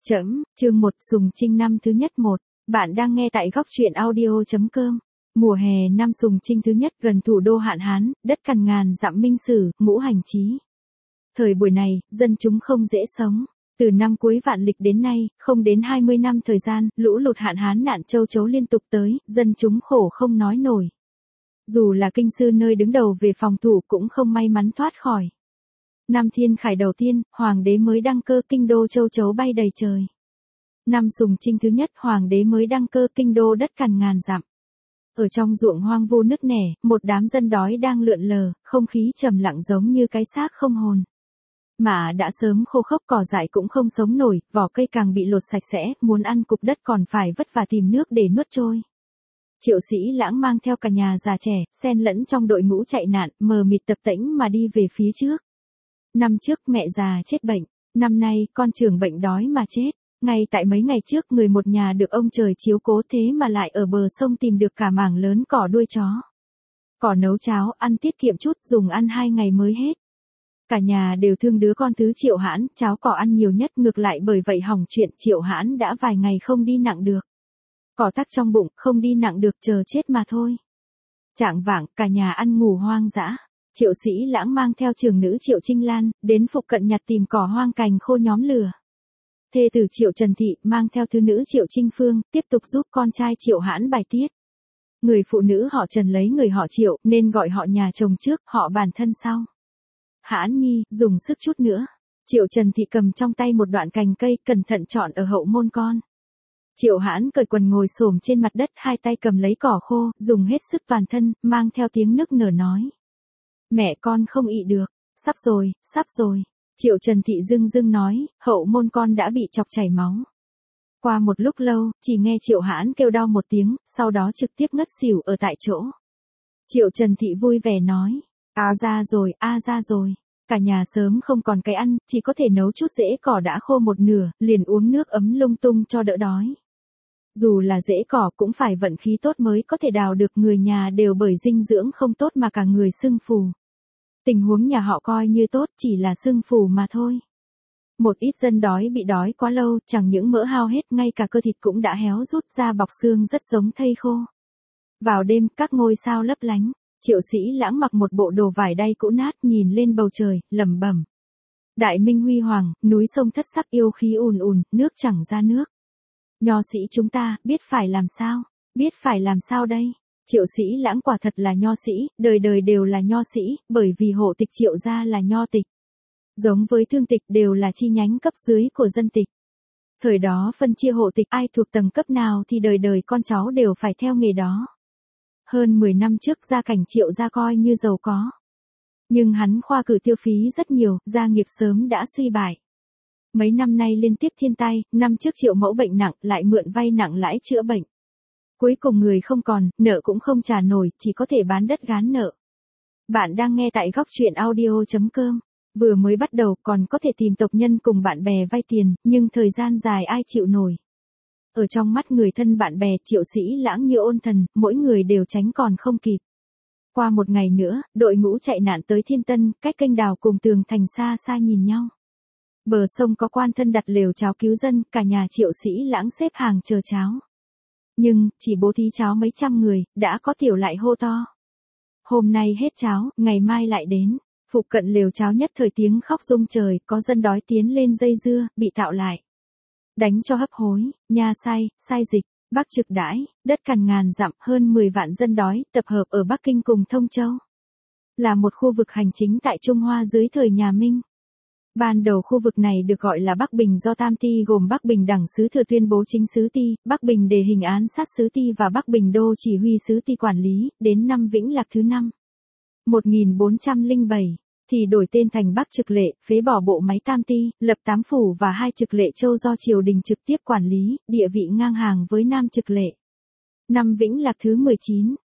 Chương 1 Sùng Trinh năm thứ nhất 1. Bạn đang nghe tại góc truyện audio.com. Mùa hè năm Sùng Trinh thứ nhất gần thủ đô Hạn Hán, đất cằn ngàn dặm Minh Sử, ngũ hành chí. Thời buổi này, dân chúng không dễ sống. Từ năm cuối vạn lịch đến nay, không đến 20 năm thời gian, lũ lụt hạn hán nạn châu chấu liên tục tới, dân chúng khổ không nói nổi. Dù là kinh sư nơi đứng đầu về phòng thủ cũng không may mắn thoát khỏi. Năm Thiên Khải đầu tiên, hoàng đế mới đăng cơ, kinh đô châu chấu bay đầy trời. Năm Sùng Trinh thứ nhất, hoàng đế mới đăng cơ, kinh đô đất cằn ngàn dặm. Ở trong ruộng hoang vu nứt nẻ, một đám dân đói đang lượn lờ, không khí trầm lặng giống như cái xác không hồn. Mả đã sớm khô khốc, cỏ dại cũng không sống nổi, vỏ cây càng bị lột sạch sẽ, muốn ăn cục đất còn phải vất vả tìm nước để nuốt trôi. Triệu Sĩ Lãng mang theo cả nhà già trẻ, xen lẫn trong đội ngũ chạy nạn, mờ mịt tập tễnh mà đi về phía trước. Năm trước mẹ già chết bệnh, năm nay con trưởng bệnh đói mà chết. Ngay tại mấy ngày trước, người một nhà được ông trời chiếu cố, thế mà lại ở bờ sông tìm được cả mảng lớn cỏ đuôi chó. Cỏ nấu cháo, ăn tiết kiệm chút, dùng ăn 2 ngày mới hết. Cả nhà đều thương đứa con thứ Triệu Hãn, cháo cỏ ăn nhiều nhất, ngược lại bởi vậy hỏng chuyện, Triệu Hãn đã vài ngày không đi nặng được. Cỏ tắc trong bụng, không đi nặng được, chờ chết mà thôi. Chạng vạng, cả nhà ăn ngủ hoang dã. Triệu Sĩ Lãng mang theo trưởng nữ Triệu Trinh Lan, đến phụ cận nhặt tìm cỏ hoang cành khô nhóm lửa. Thê tử Triệu Trần Thị, mang theo thứ nữ Triệu Trinh Phương, tiếp tục giúp con trai Triệu Hãn bài tiết. Người phụ nữ họ Trần lấy người họ Triệu, nên gọi họ nhà chồng trước, họ bản thân sau. Hãn nhi, dùng sức chút nữa. Triệu Trần Thị cầm trong tay một đoạn cành cây, cẩn thận chọn ở hậu môn con. Triệu Hãn cởi quần ngồi xổm trên mặt đất, hai tay cầm lấy cỏ khô, dùng hết sức toàn thân, mang theo tiếng nức nở nói. Mẹ con không ị được, sắp rồi, sắp rồi. Triệu Trần Thị dưng dưng nói, hậu môn con đã bị chọc chảy máu. Qua một lúc lâu, chỉ nghe Triệu Hãn kêu đau một tiếng, sau đó trực tiếp ngất xỉu ở tại chỗ. Triệu Trần Thị vui vẻ nói, ra rồi. Cả nhà sớm không còn cái ăn, chỉ có thể nấu chút rễ cỏ đã khô một nửa, liền uống nước ấm lung tung cho đỡ đói. Dù là rễ cỏ cũng phải vận khí tốt mới có thể đào được, người nhà đều bởi dinh dưỡng không tốt mà cả người sưng phù. Tình huống nhà họ coi như tốt, chỉ là sưng phù mà thôi. Một ít dân đói bị đói quá lâu, chẳng những mỡ hao hết, ngay cả cơ thịt cũng đã héo rút ra, bọc xương rất giống thây khô. Vào đêm, các ngôi sao lấp lánh, Triệu Sĩ Lãng mặc một bộ đồ vải đay cũ nát, nhìn lên bầu trời, lẩm bẩm. Đại minh huy hoàng, núi sông thất sắc, yêu khí ùn ùn, nước chẳng ra nước. Nho sĩ chúng ta, biết phải làm sao đây? Triệu Sĩ Lãng quả thật là nho sĩ, đời đời đều là nho sĩ, bởi vì hộ tịch Triệu gia là nho tịch. Giống với thương tịch, đều là chi nhánh cấp dưới của dân tịch. Thời đó phân chia hộ tịch, ai thuộc tầng cấp nào thì đời đời con cháu đều phải theo nghề đó. Hơn 10 năm trước, gia cảnh Triệu gia coi như giàu có. Nhưng hắn khoa cử tiêu phí rất nhiều, gia nghiệp sớm đã suy bại. Mấy năm nay liên tiếp thiên tai, năm trước Triệu mẫu bệnh nặng, lại mượn vay nặng lãi chữa bệnh. Cuối cùng người không còn, nợ cũng không trả nổi, chỉ có thể bán đất gán nợ. Bạn đang nghe tại góc truyện audio.com. Vừa mới bắt đầu còn có thể tìm tộc nhân cùng bạn bè vay tiền, nhưng thời gian dài ai chịu nổi. Ở trong mắt người thân bạn bè, Triệu Sĩ Lãng như ôn thần, mỗi người đều tránh còn không kịp. Qua một ngày nữa, đội ngũ chạy nạn tới Thiên Tân, cách kênh đào cùng tường thành xa xa nhìn nhau. Bờ sông có quan thân đặt lều cháo cứu dân, cả nhà Triệu Sĩ Lãng xếp hàng chờ cháo. Nhưng, chỉ bố thí cháo mấy trăm người, đã có tiểu lại hô to. Hôm nay hết cháo, ngày mai lại đến. Phụ cận lều cháo nhất thời tiếng khóc rung trời, có dân đói tiến lên dây dưa, bị tạo lại. Đánh cho hấp hối, nha sai dịch, Bắc Trực đãi, đất cằn ngàn dặm, hơn 10 vạn dân đói, tập hợp ở Bắc Kinh cùng Thông Châu. Là một khu vực hành chính tại Trung Hoa dưới thời nhà Minh. Ban đầu khu vực này được gọi là Bắc Bình do Tam Ty gồm Bắc Bình Đẳng Sứ Thừa tuyên bố chính sứ Ty, Bắc Bình Đề Hình Án Sát Sứ Ty và Bắc Bình Đô Chỉ huy Sứ Ty quản lý, đến năm Vĩnh Lạc thứ 5. 1407, thì đổi tên thành Bắc Trực Lệ, phế bỏ bộ máy Tam Ty, lập 8 phủ và 2 Trực Lệ Châu do triều đình trực tiếp quản lý, địa vị ngang hàng với Nam Trực Lệ. Năm Vĩnh Lạc thứ 19,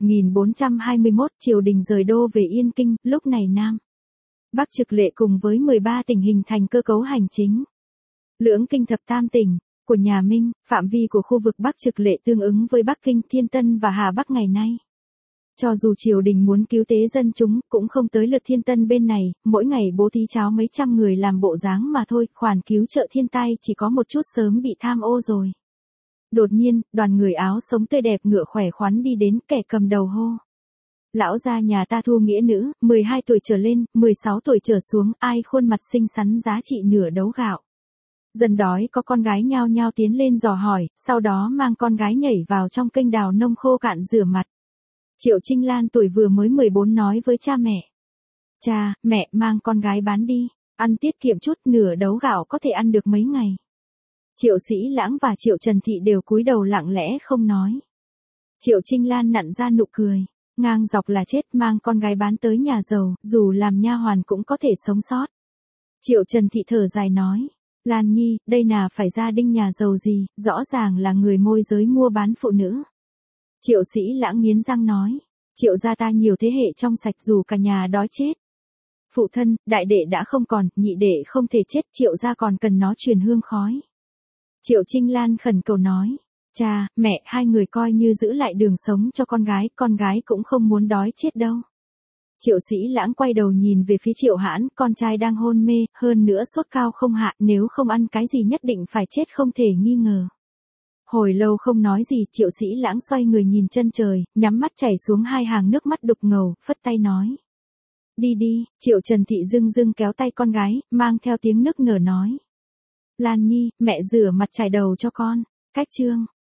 1421, triều đình rời đô về Yên Kinh, lúc này Nam Bắc Trực Lệ cùng với 13 tỉnh hình thành cơ cấu hành chính. Lưỡng Kinh thập tam tỉnh của nhà Minh, phạm vi của khu vực Bắc Trực Lệ tương ứng với Bắc Kinh, Thiên Tân và Hà Bắc ngày nay. Cho dù triều đình muốn cứu tế dân chúng, cũng không tới lượt Thiên Tân bên này, mỗi ngày bố thí cháo mấy trăm người làm bộ dáng mà thôi, khoản cứu trợ thiên tai chỉ có một chút sớm bị tham ô rồi. Đột nhiên, đoàn người áo sống tươi đẹp ngựa khỏe khoắn đi đến, kẻ cầm đầu hô. Lão gia nhà ta thu nghĩa nữ, 12 tuổi trở lên, 16 tuổi trở xuống, ai khuôn mặt xinh xắn giá trị nửa đấu gạo. Dân đói có con gái nhao nhao tiến lên dò hỏi, sau đó mang con gái nhảy vào trong kênh đào nông khô cạn rửa mặt. Triệu Trinh Lan tuổi vừa mới 14 nói với cha mẹ. Cha, mẹ mang con gái bán đi, ăn tiết kiệm chút, nửa đấu gạo có thể ăn được mấy ngày. Triệu Sĩ Lãng và Triệu Trần Thị đều cúi đầu lặng lẽ không nói. Triệu Trinh Lan nặn ra nụ cười, ngang dọc là chết, mang con gái bán tới nhà giàu, dù làm nha hoàn cũng có thể sống sót. Triệu Trần Thị thở dài nói, Lan Nhi, đây nào phải gia đình nhà giàu gì, rõ ràng là người môi giới mua bán phụ nữ. Triệu Sĩ Lãng nghiến răng nói, Triệu gia ta nhiều thế hệ trong sạch dù cả nhà đói chết. Phụ thân, đại đệ đã không còn, nhị đệ không thể chết, Triệu gia còn cần nó truyền hương khói. Triệu Trinh Lan khẩn cầu nói, cha, mẹ, hai người coi như giữ lại đường sống cho con gái cũng không muốn đói chết đâu. Triệu Sĩ Lãng quay đầu nhìn về phía Triệu Hãn, con trai đang hôn mê, hơn nữa sốt cao không hạ, nếu không ăn cái gì nhất định phải chết không thể nghi ngờ. Hồi lâu không nói gì, Triệu Sĩ Lãng xoay người nhìn chân trời, nhắm mắt chảy xuống hai hàng nước mắt đục ngầu, phất tay nói. Đi đi, Triệu Trần Thị dưng dưng kéo tay con gái, mang theo tiếng nức nở nói. Lan Nhi, mẹ rửa mặt chải đầu cho con. Cách chương.